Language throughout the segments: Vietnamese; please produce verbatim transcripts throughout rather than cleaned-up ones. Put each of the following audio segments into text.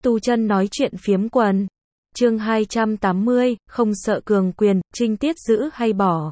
Tu chân nói chuyện phiếm quần. Chương hai trăm tám mươi, không sợ cường quyền, trinh tiết giữ hay bỏ.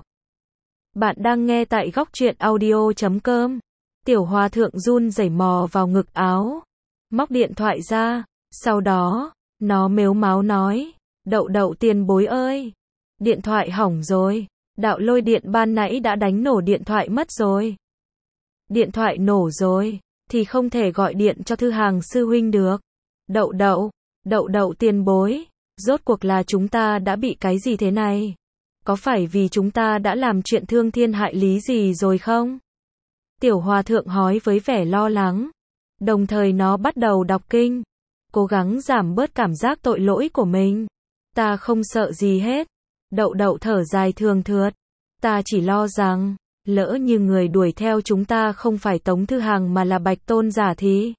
Bạn đang nghe tại góc truyện audio chấm com. Tiểu hòa thượng run rẩy mò vào ngực áo, móc điện thoại ra, sau đó, nó mếu máo nói, đậu đậu tiền bối ơi, điện thoại hỏng rồi, đạo lôi điện ban nãy đã đánh nổ điện thoại mất rồi. Điện thoại nổ rồi, thì không thể gọi điện cho Thư Hàng sư huynh được. Đậu đậu, đậu đậu tiền bối, rốt cuộc là chúng ta đã bị cái gì thế này? Có phải vì chúng ta đã làm chuyện thương thiên hại lý gì rồi không? Tiểu hòa thượng hỏi với vẻ lo lắng. Đồng thời nó bắt đầu đọc kinh, cố gắng giảm bớt cảm giác tội lỗi của mình. Ta không sợ gì hết. Đậu đậu thở dài thường thượt. Ta chỉ lo rằng, lỡ như người đuổi theo chúng ta không phải Tống Thư Hàng mà là Bạch Tôn giả thì...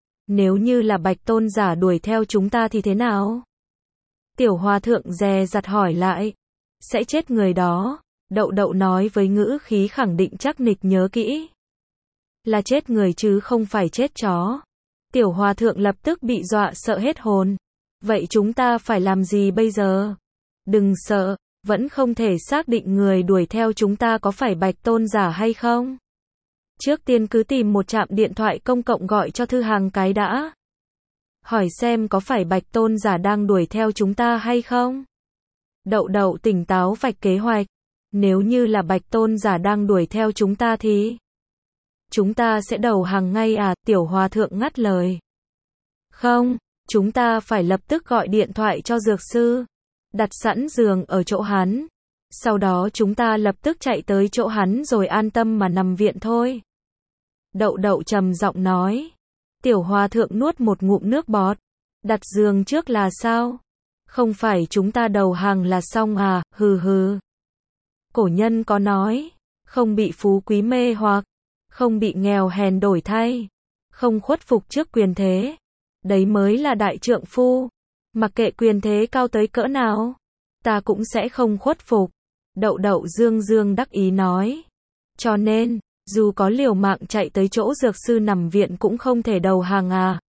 Nếu như là Bạch Tôn giả đuổi theo chúng ta thì thế nào? Tiểu hòa thượng dè dặt hỏi lại. Sẽ chết người đó. Đậu đậu nói với ngữ khí khẳng định chắc nịch nhớ kỹ. Là chết người chứ không phải chết chó. Tiểu hòa thượng lập tức bị dọa sợ hết hồn. Vậy chúng ta phải làm gì bây giờ? Đừng sợ, vẫn không thể xác định người đuổi theo chúng ta có phải Bạch Tôn giả hay không. Trước tiên cứ tìm một trạm điện thoại công cộng gọi cho Thư Hàng cái đã. Hỏi xem có phải Bạch Tôn giả đang đuổi theo chúng ta hay không? Đậu đậu tỉnh táo vạch kế hoạch. Nếu như là Bạch Tôn giả đang đuổi theo chúng ta thì... Chúng ta sẽ đầu hàng ngay à? Tiểu hòa thượng ngắt lời. Không, chúng ta phải lập tức gọi điện thoại cho dược sư. Đặt sẵn giường ở chỗ hắn. Sau đó chúng ta lập tức chạy tới chỗ hắn rồi an tâm mà nằm viện thôi. Đậu đậu trầm giọng nói. Tiểu hòa thượng nuốt một ngụm nước bọt. Đặt giường trước là sao? Không phải chúng ta đầu hàng là xong à? Hừ hừ. Cổ nhân có nói, không bị phú quý mê hoặc, không bị nghèo hèn đổi thay, không khuất phục trước quyền thế. Đấy mới là đại trượng phu. Mặc kệ quyền thế cao tới cỡ nào, ta cũng sẽ không khuất phục. Đậu đậu dương dương đắc ý nói. Cho nên, dù có liều mạng chạy tới chỗ dược sư nằm viện cũng không thể đầu hàng à?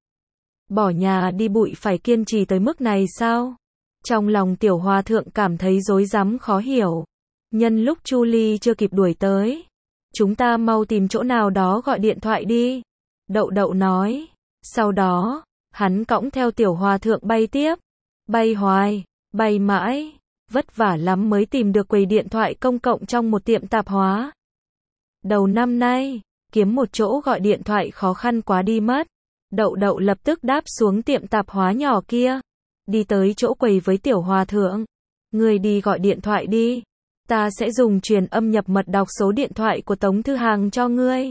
Bỏ nhà đi bụi phải kiên trì tới mức này sao? Trong lòng tiểu hòa thượng cảm thấy rối rắm khó hiểu. Nhân lúc Chu Ly chưa kịp đuổi tới, chúng ta mau tìm chỗ nào đó gọi điện thoại đi. Đậu đậu nói. Sau đó, hắn cõng theo tiểu hòa thượng bay tiếp. Bay hoài, bay mãi, vất vả lắm mới tìm được quầy điện thoại công cộng trong một tiệm tạp hóa. Đầu năm nay, kiếm một chỗ gọi điện thoại khó khăn quá đi mất. Đậu đậu lập tức đáp xuống tiệm tạp hóa nhỏ kia. Đi tới chỗ quầy với tiểu hòa thượng. Người đi gọi điện thoại đi. Ta sẽ dùng truyền âm nhập mật đọc số điện thoại của Tống Thư Hàng cho ngươi.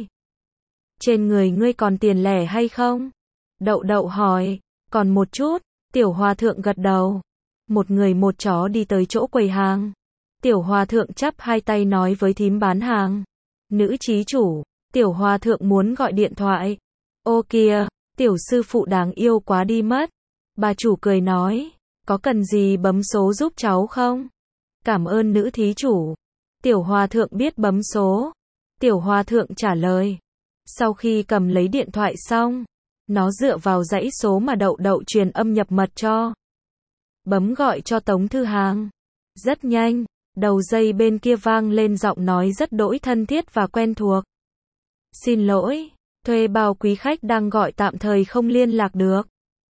Trên người ngươi còn tiền lẻ hay không? Đậu đậu hỏi. Còn một chút. Tiểu hòa thượng gật đầu. Một người một chó đi tới chỗ quầy hàng. Tiểu hòa thượng chắp hai tay nói với thím bán hàng. Nữ trí chủ, tiểu hòa thượng muốn gọi điện thoại. Ô kìa, tiểu sư phụ đáng yêu quá đi mất. Bà chủ cười nói, có cần gì bấm số giúp cháu không? Cảm ơn nữ thí chủ. Tiểu hòa thượng biết bấm số. Tiểu hòa thượng trả lời. Sau khi cầm lấy điện thoại xong, nó dựa vào dãy số mà đậu đậu truyền âm nhập mật cho. Bấm gọi cho Tống Thư Hàng. Rất nhanh, đầu dây bên kia vang lên giọng nói rất đỗi thân thiết và quen thuộc. Xin lỗi, thuê bao quý khách đang gọi tạm thời không liên lạc được.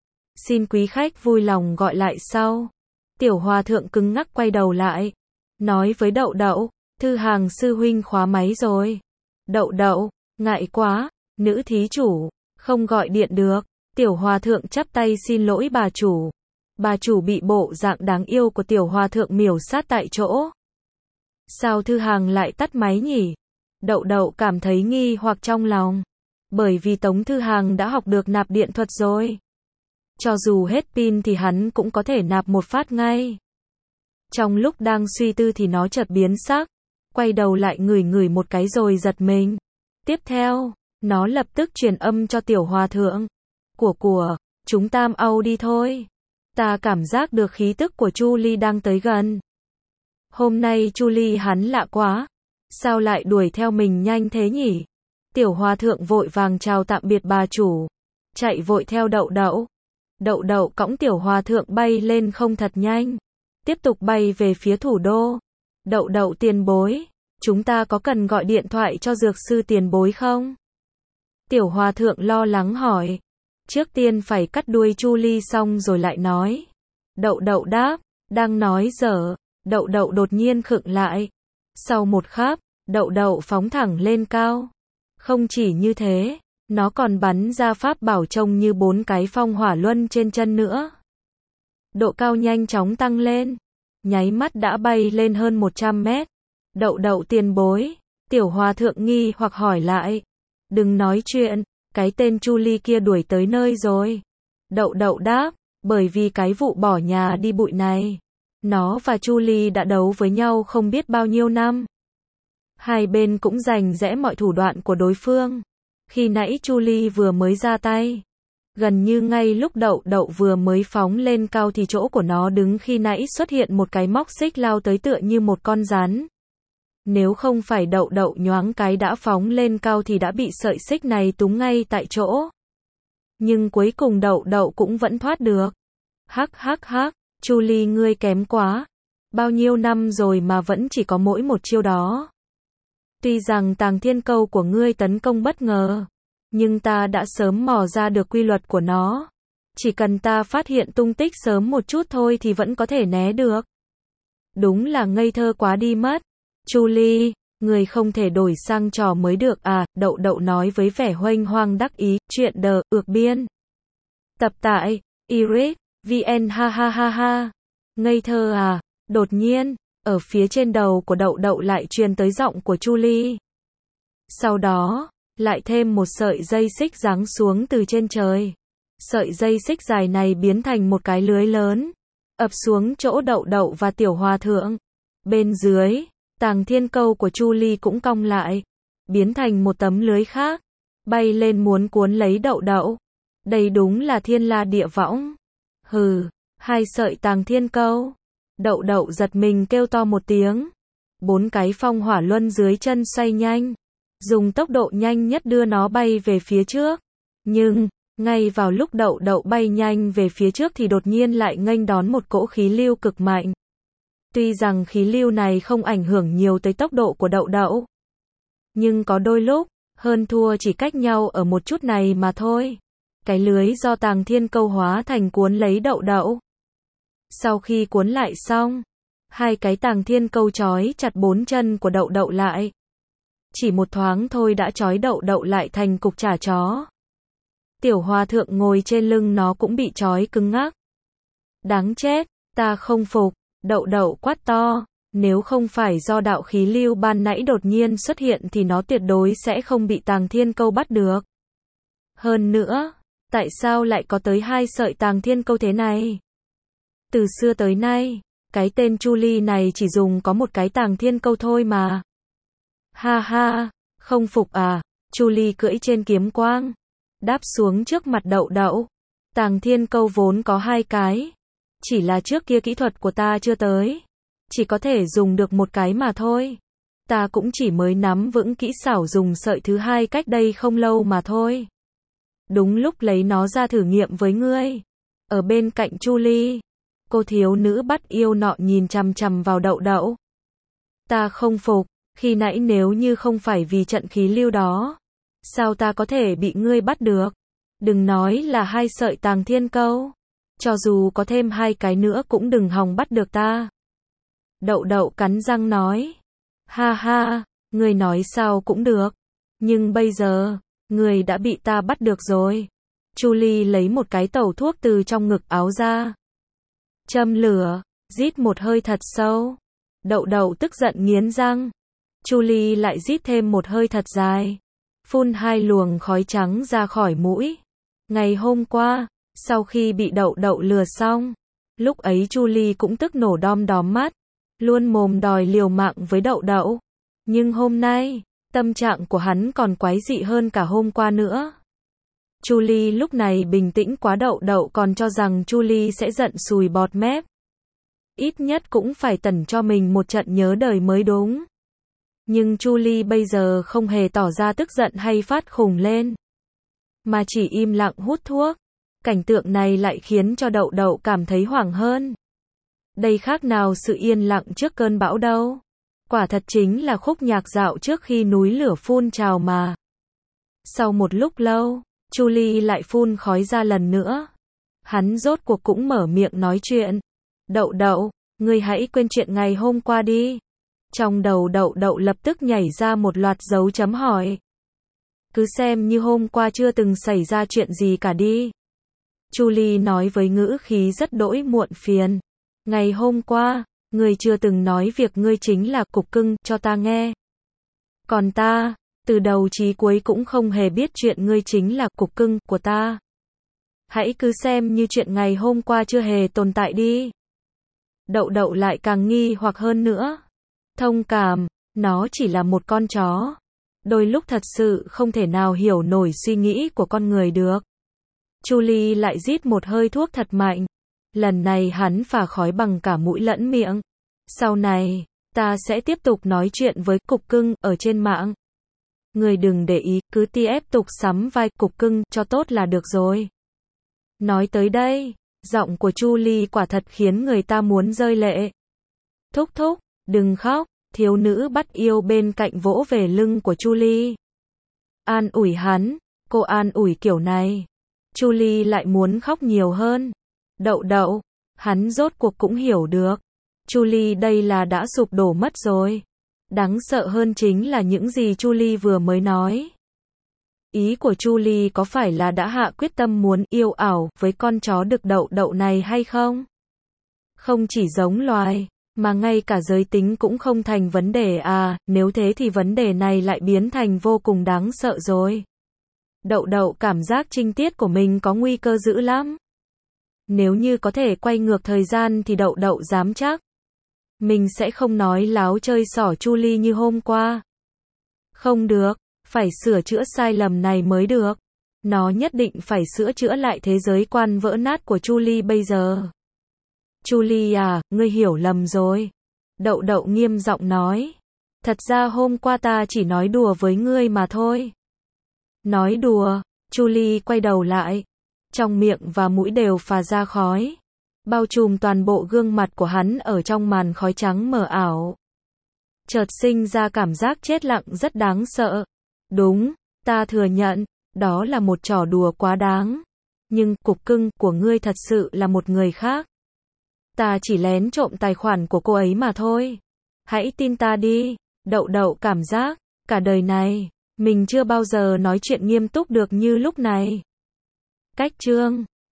Xin quý khách vui lòng gọi lại sau. Tiểu hòa thượng cứng ngắc quay đầu lại. Nói với đậu đậu, Thư Hàng sư huynh khóa máy rồi. Đậu đậu, ngại quá, nữ thí chủ, không gọi điện được. Tiểu hòa thượng chắp tay xin lỗi bà chủ. Bà chủ bị bộ dạng đáng yêu của tiểu hòa thượng miểu sát tại chỗ. Sao Thư Hàng lại tắt máy nhỉ? Đậu đậu cảm thấy nghi hoặc trong lòng. Bởi vì Tống Thư Hàng đã học được nạp điện thuật rồi. Cho dù hết pin thì hắn cũng có thể nạp một phát ngay. Trong lúc đang suy tư thì nó chợt biến sắc. Quay đầu lại ngửi ngửi một cái rồi giật mình. Tiếp theo, nó lập tức truyền âm cho tiểu hòa thượng. Của của, chúng tam âu đi thôi. Ta cảm giác được khí tức của Chu Ly đang tới gần. Hôm nay Chu Ly hắn lạ quá. Sao lại đuổi theo mình nhanh thế nhỉ? Tiểu hòa thượng vội vàng chào tạm biệt bà chủ. Chạy vội theo đậu đậu. Đậu đậu cõng tiểu hòa thượng bay lên không thật nhanh. Tiếp tục bay về phía thủ đô. Đậu đậu tiền bối, chúng ta có cần gọi điện thoại cho dược sư tiền bối không? Tiểu hòa thượng lo lắng hỏi. Trước tiên phải cắt đuôi Chu Ly xong rồi lại nói. Đậu đậu đáp, đang nói dở, đậu đậu đột nhiên khựng lại. Sau một khắc, đậu đậu phóng thẳng lên cao. Không chỉ như thế, nó còn bắn ra pháp bảo trông như bốn cái phong hỏa luân trên chân nữa. Độ cao nhanh chóng tăng lên, nháy mắt đã bay lên hơn một trăm mét. Đậu đậu tiền bối, tiểu hòa thượng nghi hoặc hỏi lại. Đừng nói chuyện, cái tên Chu Ly kia đuổi tới nơi rồi. Đậu đậu đáp, bởi vì cái vụ bỏ nhà đi bụi này. Nó và Chu Ly đã đấu với nhau không biết bao nhiêu năm. Hai bên cũng rành rẽ mọi thủ đoạn của đối phương. Khi nãy Chu Ly vừa mới ra tay. Gần như ngay lúc đậu đậu vừa mới phóng lên cao thì chỗ của nó đứng khi nãy xuất hiện một cái móc xích lao tới tựa như một con rắn. Nếu không phải đậu đậu nhoáng cái đã phóng lên cao thì đã bị sợi xích này túng ngay tại chỗ. Nhưng cuối cùng đậu đậu cũng vẫn thoát được. Hắc hắc hắc, Chu Ly ngươi kém quá. Bao nhiêu năm rồi mà vẫn chỉ có mỗi một chiêu đó. Tuy rằng Tàng Thiên Câu của ngươi tấn công bất ngờ, nhưng ta đã sớm mò ra được quy luật của nó. Chỉ cần ta phát hiện tung tích sớm một chút thôi thì vẫn có thể né được. Đúng là ngây thơ quá đi mất. Chu Ly, người không thể đổi sang trò mới được à, đậu đậu nói với vẻ huênh hoang đắc ý, chuyện đờ, ược biên. Tập tại, Iris, vn ha ha ha ha. Ngây thơ à, đột nhiên, ở phía trên đầu của đậu đậu lại truyền tới giọng của Chu Ly. Sau đó, lại thêm một sợi dây xích giáng xuống từ trên trời. Sợi dây xích dài này biến thành một cái lưới lớn, ập xuống chỗ đậu đậu và tiểu hòa thượng. Bên dưới, Tàng Thiên Câu của Chu Ly cũng cong lại, biến thành một tấm lưới khác, bay lên muốn cuốn lấy đậu đậu. Đây đúng là thiên la địa võng. Hừ, hai sợi Tàng Thiên Câu. Đậu đậu giật mình kêu to một tiếng. Bốn cái phong hỏa luân dưới chân xoay nhanh, dùng tốc độ nhanh nhất đưa nó bay về phía trước. Nhưng, ngay vào lúc đậu đậu bay nhanh về phía trước thì đột nhiên lại nghênh đón một cỗ khí lưu cực mạnh. Tuy rằng khí lưu này không ảnh hưởng nhiều tới tốc độ của đậu đậu, nhưng có đôi lúc, hơn thua chỉ cách nhau ở một chút này mà thôi. Cái lưới do Tàng Thiên Câu hóa thành cuốn lấy đậu đậu. Sau khi cuốn lại xong, hai cái Tàng Thiên Câu trói chặt bốn chân của đậu đậu lại. Chỉ một thoáng thôi đã trói đậu đậu lại thành cục chả chó. Tiểu hòa thượng ngồi trên lưng nó cũng bị trói cứng ngắc. Đáng chết, ta không phục, đậu đậu quát to, nếu không phải do đạo khí lưu ban nãy đột nhiên xuất hiện thì nó tuyệt đối sẽ không bị Tàng Thiên Câu bắt được. Hơn nữa, tại sao lại có tới hai sợi Tàng Thiên Câu thế này? Từ xưa tới nay, cái tên Chu Ly này chỉ dùng có một cái Tàng Thiên Câu thôi mà. Ha ha, không phục à? Chu Ly cưỡi trên kiếm quang, đáp xuống trước mặt đậu đậu. Tàng Thiên Câu vốn có hai cái, chỉ là trước kia kỹ thuật của ta chưa tới, chỉ có thể dùng được một cái mà thôi. Ta cũng chỉ mới nắm vững kỹ xảo dùng sợi thứ hai cách đây không lâu mà thôi. Đúng lúc lấy nó ra thử nghiệm với ngươi. Ở bên cạnh Chu Ly, cô thiếu nữ bắt yêu nọ nhìn chằm chằm vào đậu đậu. Ta không phục, khi nãy nếu như không phải vì trận khí lưu đó, sao ta có thể bị ngươi bắt được? Đừng nói là hai sợi Tàng Thiên Câu, cho dù có thêm hai cái nữa cũng đừng hòng bắt được ta. Đậu đậu cắn răng nói. Ha ha, ngươi nói sao cũng được. Nhưng bây giờ, ngươi đã bị ta bắt được rồi. Chu Ly lấy một cái tẩu thuốc từ trong ngực áo ra. Châm lửa, rít một hơi thật sâu. Đậu đậu tức giận nghiến răng. Chu Ly lại rít thêm một hơi thật dài. Phun hai luồng khói trắng ra khỏi mũi. Ngày hôm qua, sau khi bị đậu đậu lừa xong, lúc ấy Chu Ly cũng tức nổ đom đóm mắt, luôn mồm đòi liều mạng với đậu đậu. Nhưng hôm nay, tâm trạng của hắn còn quái dị hơn cả hôm qua nữa. Chu Ly lúc này bình tĩnh quá, đậu đậu còn cho rằng Chu Ly sẽ giận sùi bọt mép. Ít nhất cũng phải tẩn cho mình một trận nhớ đời mới đúng. Nhưng Chu Ly bây giờ không hề tỏ ra tức giận hay phát khùng lên, mà chỉ im lặng hút thuốc. Cảnh tượng này lại khiến cho Đậu Đậu cảm thấy hoảng hơn. Đây khác nào sự yên lặng trước cơn bão đâu. Quả thật chính là khúc nhạc dạo trước khi núi lửa phun trào mà. Sau một lúc lâu, Chu Ly lại phun khói ra lần nữa. Hắn rốt cuộc cũng mở miệng nói chuyện. Đậu Đậu, ngươi hãy quên chuyện ngày hôm qua đi. Trong đầu Đậu Đậu lập tức nhảy ra một loạt dấu chấm hỏi. Cứ xem như hôm qua chưa từng xảy ra chuyện gì cả đi. Chu Ly nói với ngữ khí rất đỗi muộn phiền. Ngày hôm qua, ngươi chưa từng nói việc ngươi chính là cục cưng cho ta nghe. Còn ta, từ đầu chí cuối cũng không hề biết chuyện ngươi chính là cục cưng của ta. Hãy cứ xem như chuyện ngày hôm qua chưa hề tồn tại đi. Đậu Đậu lại càng nghi hoặc hơn nữa. Thông cảm, nó chỉ là một con chó. Đôi lúc thật sự không thể nào hiểu nổi suy nghĩ của con người được. Chu Ly lại rít một hơi thuốc thật mạnh. Lần này hắn phả khói bằng cả mũi lẫn miệng. Sau này, ta sẽ tiếp tục nói chuyện với cục cưng ở trên mạng. Người đừng để ý, cứ tiếp tục sắm vai cục cưng cho tốt là được rồi. Nói tới đây, giọng của Chu Ly quả thật khiến người ta muốn rơi lệ. Thúc thúc, đừng khóc, thiếu nữ bắt yêu bên cạnh vỗ về lưng của Chu Ly. An ủi hắn, cô an ủi kiểu này. Chu Ly lại muốn khóc nhiều hơn. Đậu Đậu, hắn rốt cuộc cũng hiểu được. Chu Ly đây là đã sụp đổ mất rồi. Đáng sợ hơn chính là những gì Chu Ly vừa mới nói. Ý của Chu Ly có phải là đã hạ quyết tâm muốn yêu ảo với con chó đực Đậu Đậu này hay không? Không chỉ giống loài, mà ngay cả giới tính cũng không thành vấn đề à, nếu thế thì vấn đề này lại biến thành vô cùng đáng sợ rồi. Đậu Đậu cảm giác trinh tiết của mình có nguy cơ dữ lắm. Nếu như có thể quay ngược thời gian thì Đậu Đậu dám chắc. Mình sẽ không nói láo chơi xỏ Chu Ly như hôm qua. Không được, phải sửa chữa sai lầm này mới được. Nó nhất định phải sửa chữa lại thế giới quan vỡ nát của Chu Ly bây giờ. Chu Ly à, ngươi hiểu lầm rồi. Đậu Đậu nghiêm giọng nói. Thật ra hôm qua ta chỉ nói đùa với ngươi mà thôi. Nói đùa, Chu Ly quay đầu lại. Trong miệng và mũi đều phả ra khói. Bao trùm toàn bộ gương mặt của hắn ở trong màn khói trắng mờ ảo. Chợt sinh ra cảm giác chết lặng rất đáng sợ. Đúng, ta thừa nhận, đó là một trò đùa quá đáng. Nhưng cục cưng của ngươi thật sự là một người khác. Ta chỉ lén trộm tài khoản của cô ấy mà thôi. Hãy tin ta đi. Đậu Đậu cảm giác, cả đời này, mình chưa bao giờ nói chuyện nghiêm túc được như lúc này. Cách chương